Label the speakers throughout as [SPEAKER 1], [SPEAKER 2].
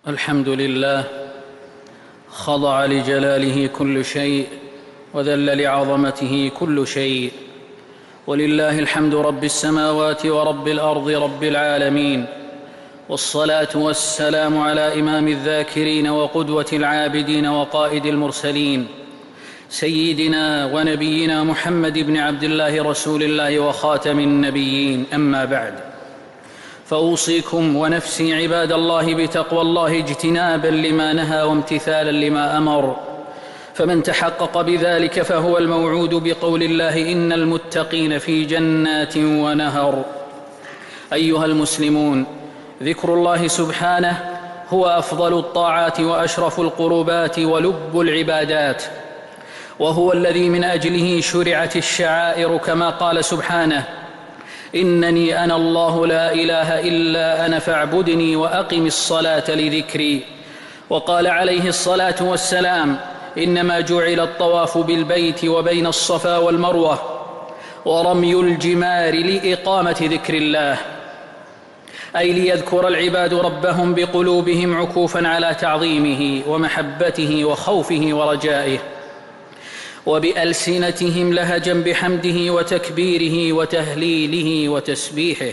[SPEAKER 1] الحمد لله، خضع لجلاله كل شيء وذل لعظمته كل شيء، ولله الحمد رب السماوات ورب الأرض رب العالمين، والصلاة والسلام على إمام الذاكرين وقدوة العابدين وقائد المرسلين سيدنا ونبينا محمد بن عبد الله رسول الله وخاتم النبيين. أما بعد، فأوصيكم ونفسي عباد الله بتقوى الله اجتنابا لما نهى وامتثالا لما أمر، فمن تحقق بذلك فهو الموعود بقول الله: إن المتقين في جنات ونهر. أيها المسلمون، ذكر الله سبحانه هو أفضل الطاعات وأشرف القربات ولب العبادات، وهو الذي من أجله شرعت الشعائر، كما قال سبحانه: إنني أنا الله لا إله إلا أنا فاعبدني وأقم الصلاة لذكري. وقال عليه الصلاة والسلام: إنما جعل الطواف بالبيت وبين الصفا والمروة ورمي الجمار لإقامة ذكر الله، أي ليذكر العباد ربهم بقلوبهم عكوفا على تعظيمه ومحبته وخوفه ورجائه، وبألسنتهم لهجا بحمده وتكبيره وتهليله وتسبيحه،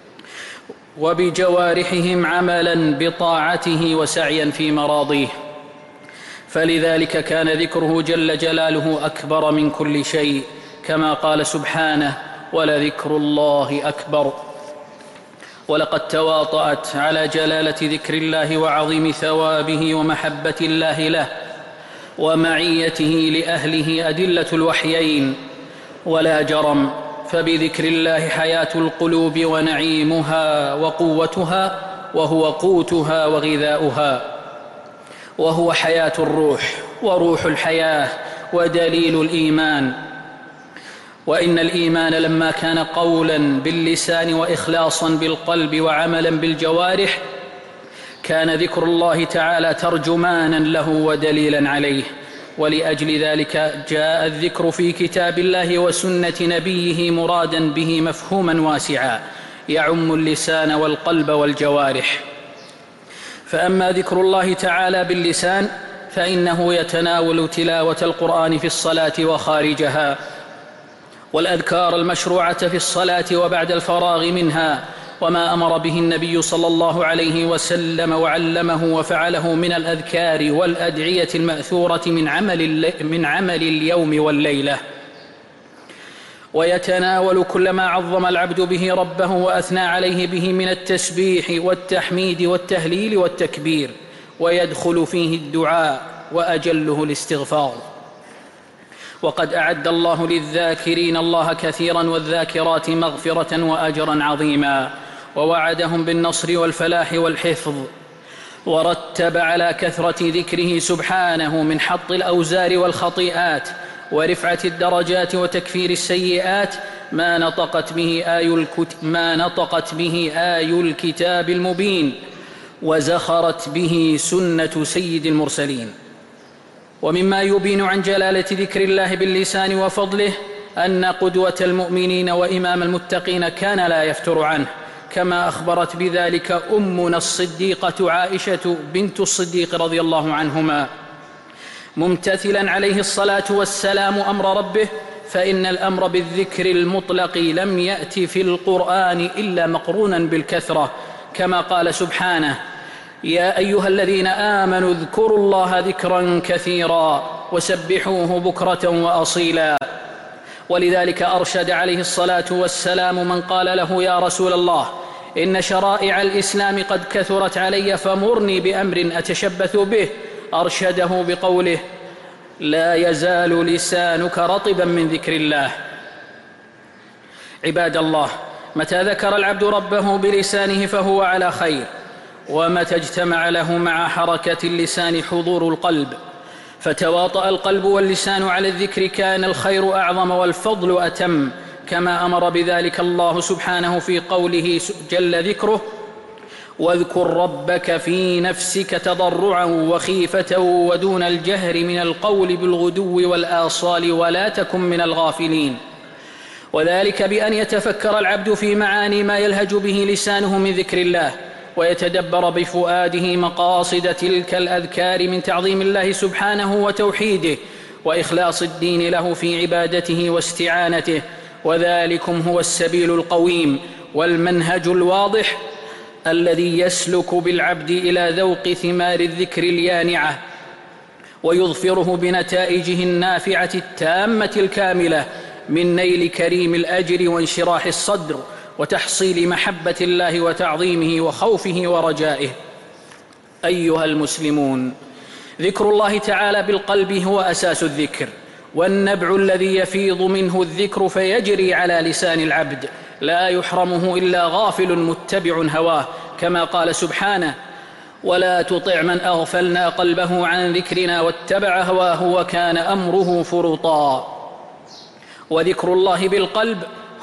[SPEAKER 1] وبجوارحهم عملا بطاعته وسعيا في مراضيه. فلذلك كان ذكره جل جلاله أكبر من كل شيء، كما قال سبحانه: ولذكر الله أكبر. ولقد تواطأت على جلالة ذكر الله وعظيم ثوابه ومحبة الله له ومعيته لأهله أدلة الوحيين، ولا جرم، فبذكر الله حياة القلوب ونعيمها وقوتها، وهو قوتها وغذاؤها، وهو حياة الروح وروح الحياة ودليل الإيمان. وإن الإيمان لما كان قولا باللسان وإخلاصا بالقلب وعملا بالجوارح، كان ذكر الله تعالى ترجمانا له ودليلا عليه، ولأجل ذلك جاء الذكر في كتاب الله وسنة نبيه مرادا به مفهوما واسعا يعم اللسان والقلب والجوارح. فأما ذكر الله تعالى باللسان فإنه يتناول تلاوة القرآن في الصلاة وخارجها، والأذكار المشروعة في الصلاة وبعد الفراغ منها، وما أمر به النبي صلى الله عليه وسلم وعلمه وفعله من الأذكار والأدعية المأثورة من عمل اليوم والليلة. ويتناول كل ما عظم العبد به ربه وأثنى عليه به من التسبيح والتحميد والتهليل والتكبير، ويدخل فيه الدعاء وأجله الاستغفار. وقد أعد الله للذاكرين الله كثيرا والذاكرات مغفرة وأجرا عظيما، ووعدهم بالنصر والفلاح والحفظ، ورتب على كثرة ذكره سبحانه من حط الأوزار والخطيئات ورفعة الدرجات وتكفير السيئات ما نطقت به آي الكتاب المبين، وزخرت به سنة سيد المرسلين. ومما يبين عن جلالة ذكر الله باللسان وفضله أن قدوة المؤمنين وإمام المتقين كان لا يفتر عنه، كما أخبرت بذلك أمنا الصديقة عائشة بنت الصديق رضي الله عنهما، ممتثلا عليه الصلاة والسلام أمر ربه: فإن الأمر بالذكر المطلق لم يأت في القرآن إلا مقرونا بالكثرة، كما قال سبحانه: يا أيها الذين آمنوا اذكروا الله ذكرا كثيرا وسبحوه بكرة وأصيلا. ولذلك أرشد عليه الصلاة والسلام من قال له: يا رسول الله، إن شرائع الإسلام قد كثرت علي فمرني بأمر أتشبث به، أرشده بقوله: لا يزال لسانك رطبا من ذكر الله. عباد الله، متى ذكر العبد ربه بلسانه فهو على خير، ومتى اجتمع له مع حركة اللسان حضور القلب، فتواطأ القلب واللسان على الذكر كان الخير أعظم والفضل أتم، كما أمر بذلك الله سبحانه في قوله جل ذكره: واذكر ربك في نفسك تضرعا وخيفة ودون الجهر من القول بالغدو والآصال ولا تكن من الغافلين. وذلك بأن يتفكر العبد في معاني ما يلهج به لسانه من ذكر الله، ويتدبر بفؤاده مقاصد تلك الأذكار من تعظيم الله سبحانه وتوحيده وإخلاص الدين له في عبادته واستعانته. وذلكم هو السبيل القويم والمنهج الواضح الذي يسلك بالعبد إلى ذوق ثمار الذكر اليانعة ويظفره بنتائجه النافعة التامة الكاملة من نيل كريم الأجر وانشراح الصدر وتحصيل محبة الله وتعظيمه وخوفه ورجائه. أيها المسلمون، ذكر الله تعالى بالقلب هو أساس الذكر والنبع الذي يفيض منه الذكر فيجري على لسان العبد، لا يحرمه إلا غافل متبع هواه، كما قال سبحانه: ولا تطع من أغفلنا قلبه عن ذكرنا واتبع هواه وكان أمره فرطا. وذكر الله بالقلب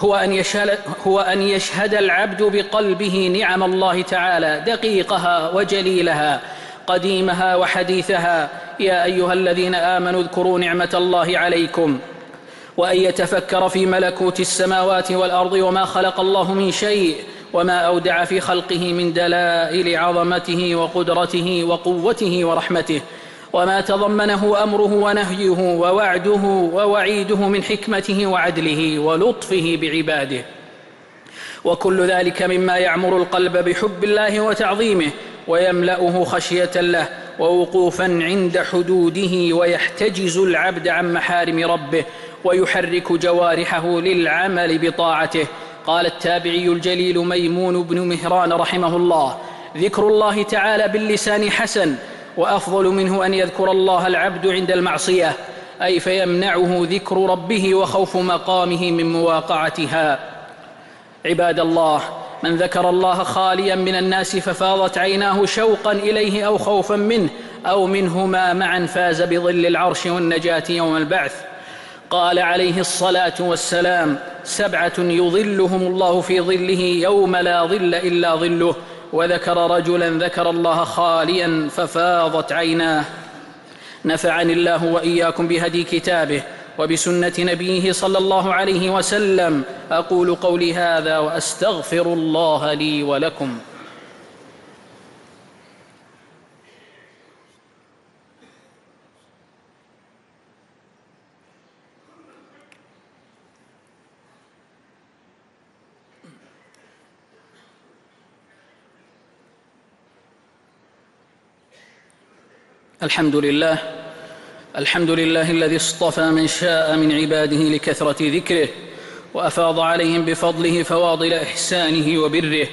[SPEAKER 1] هو أن يشهد العبد بقلبه نعم الله تعالى دقيقها وجليلها، قديمها وحديثها. يا أيها الذين آمنوا اذكروا نعمة الله عليكم، وأن يتفكر في ملكوت السماوات والأرض وما خلق الله من شيء وما أودع في خلقه من دلائل عظمته وقدرته وقوته ورحمته، وما تضمنه أمره ونهيه ووعده ووعيده من حكمته وعدله ولطفه بعباده. وكل ذلك مما يعمر القلب بحب الله وتعظيمه ويملأه خشية له ووقوفا عند حدوده، ويحتجز العبد عن محارم ربه ويحرك جوارحه للعمل بطاعته. قال التابعي الجليل ميمون بن مهران رحمه الله: ذكر الله تعالى باللسان حسن، وأفضل منه أن يذكر الله العبد عند المعصية، أي فيمنعه ذكر ربه وخوف مقامه من مواقعتها. عباد الله، من ذكر الله خاليا من الناس ففاضت عيناه شوقا إليه أو خوفا منه أو منهما معا فاز بظل العرش والنجاة يوم البعث. قال عليه الصلاة والسلام: 7 يظلهم الله في ظله يوم لا ظل إلا ظله. وذكر رجلا ذكر الله خاليا ففاضت عيناه. نفعني الله وإياكم بهدي كتابه وبسنة نبيه صلى الله عليه وسلم. أقول قولي هذا وأستغفر الله لي ولكم. الحمد لله الذي اصطفى من شاء من عباده لكثرة ذكره، وأفاض عليهم بفضله فواضل إحسانه وبره.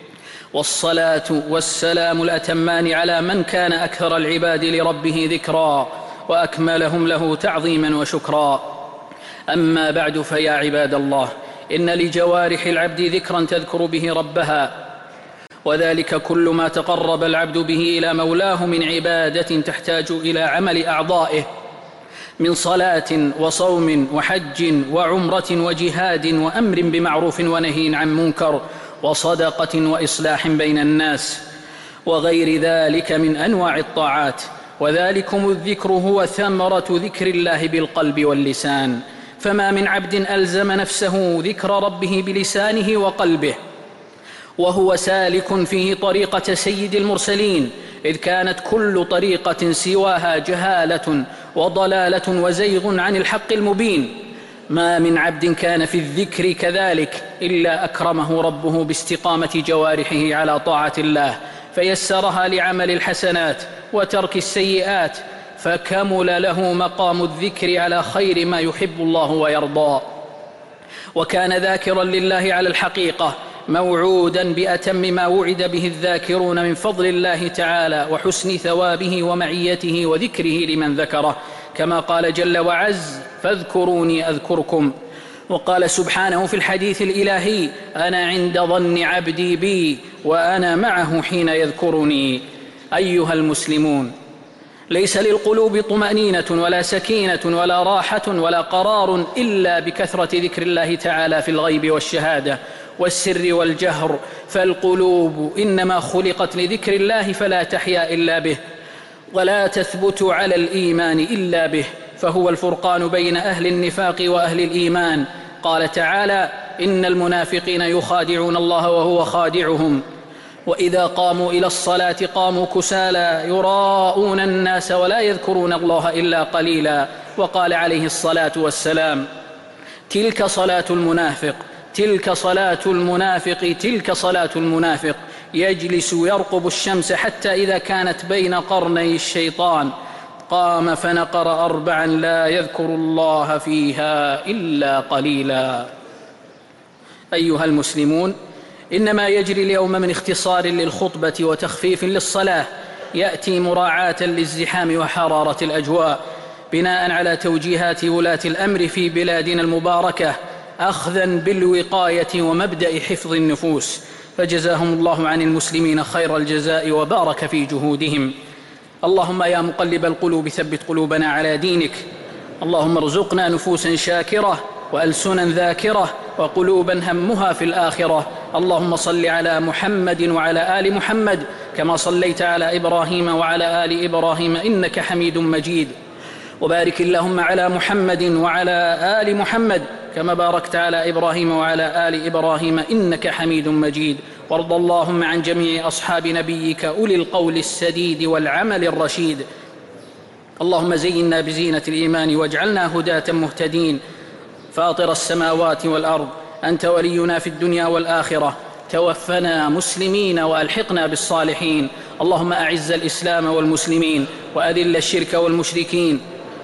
[SPEAKER 1] والصلاة والسلام الأتمان على من كان أكثر العباد لربه ذكرا وأكملهم له تعظيما وشكرا. أما بعد، فيا عباد الله، إن لجوارح العبد ذكرا تذكر به ربها، وذلك كل ما تقرب العبد به إلى مولاه من عبادة تحتاج إلى عمل أعضائه من صلاة وصوم وحج وعمرة وجهاد وأمر بمعروف ونهي عن منكر وصدقة وإصلاح بين الناس وغير ذلك من أنواع الطاعات. وذلكم الذكر هو ثمرة ذكر الله بالقلب واللسان، فما من عبد ألزم نفسه ذكر ربه بلسانه وقلبه وهو سالك فيه طريقة سيد المرسلين، إذ كانت كل طريقة سواها جهالة وضلالة وزيغ عن الحق المبين. ما من عبد كان في الذكر كذلك إلا أكرمه ربه باستقامة جوارحه على طاعة الله، فيسرها لعمل الحسنات وترك السيئات، فكمل له مقام الذكر على خير ما يحب الله ويرضى، وكان ذاكرا لله على الحقيقة، موعودا بأتم ما وعد به الذاكرون من فضل الله تعالى وحسن ثوابه ومعيته وذكره لمن ذكره، كما قال جل وعز: فاذكروني أذكركم. وقال سبحانه في الحديث الإلهي: أنا عند ظن عبدي بي وأنا معه حين يذكرني. أيها المسلمون، ليس للقلوب طمأنينة ولا سكينة ولا راحة ولا قرار إلا بكثرة ذكر الله تعالى في الغيب والشهادة والسر والجهر، فالقلوب إنما خلقت لذكر الله فلا تحيا إلا به، ولا تثبت على الإيمان إلا به، فهو الفرقان بين أهل النفاق وأهل الإيمان. قال تعالى: إن المنافقين يخادعون الله وهو خادعهم، وإذا قاموا إلى الصلاة قاموا كسالى يراءون الناس ولا يذكرون الله إلا قليلا. وقال عليه الصلاة والسلام: تلك صلاة المنافق، تلك صلاة المنافق، تلك صلاة المنافق، يجلس يرقب الشمس حتى إذا كانت بين قرني الشيطان قام فنقر 4 لا يذكر الله فيها إلا قليلا. أيها المسلمون، إنما يجري اليوم من اختصار للخطبة وتخفيف للصلاة يأتي مراعاة للازدحام وحرارة الأجواء، بناء على توجيهات ولاة الأمر في بلادنا المباركة، أخذا بالوقاية ومبدأ حفظ النفوس، فجزاهم الله عن المسلمين خير الجزاء وبارك في جهودهم. اللهم يا مقلب القلوب ثبت قلوبنا على دينك. اللهم ارزقنا نفوسا شاكرة وألسنا ذاكرة وقلوبا همها في الآخرة. اللهم صل على محمد وعلى آل محمد كما صليت على إبراهيم وعلى آل إبراهيم إنك حميد مجيد، وبارك اللهم على محمد وعلى آل محمد كما باركت على إبراهيم وعلى آل إبراهيم إنك حميد مجيد. وارض اللهم عن جميع أصحاب نبيك أولي القول السديد والعمل الرشيد. اللهم زينا بزينة الإيمان واجعلنا هداة مهتدين. فاطر السماوات والأرض، أنت ولينا في الدنيا والآخرة، توفنا مسلمين وألحقنا بالصالحين. اللهم أعز الإسلام والمسلمين وأذل الشرك والمشركين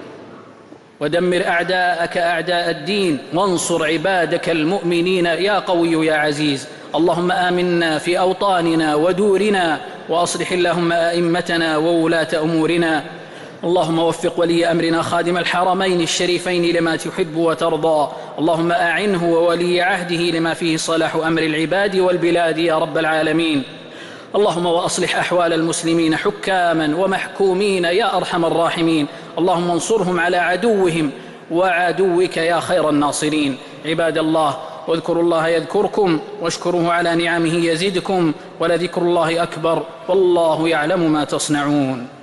[SPEAKER 1] ودمر أعداءك أعداء الدين وانصر عبادك المؤمنين يا قوي يا عزيز. اللهم آمنا في أوطاننا ودورنا، وأصلح اللهم أئمتنا وولاة أمورنا. اللهم وفق ولي أمرنا خادم الحرمين الشريفين لما تحب وترضى. اللهم أعنه وولي عهده لما فيه صلاح أمر العباد والبلاد يا رب العالمين. اللهم وأصلح أحوال المسلمين حكاما ومحكومين يا أرحم الراحمين. اللهم انصرهم على عدوهم وعدوك يا خير الناصرين. عباد الله، واذكروا الله يذكركم واشكروه على نعمه يزدكم، ولذكر الله أكبر والله يعلم ما تصنعون.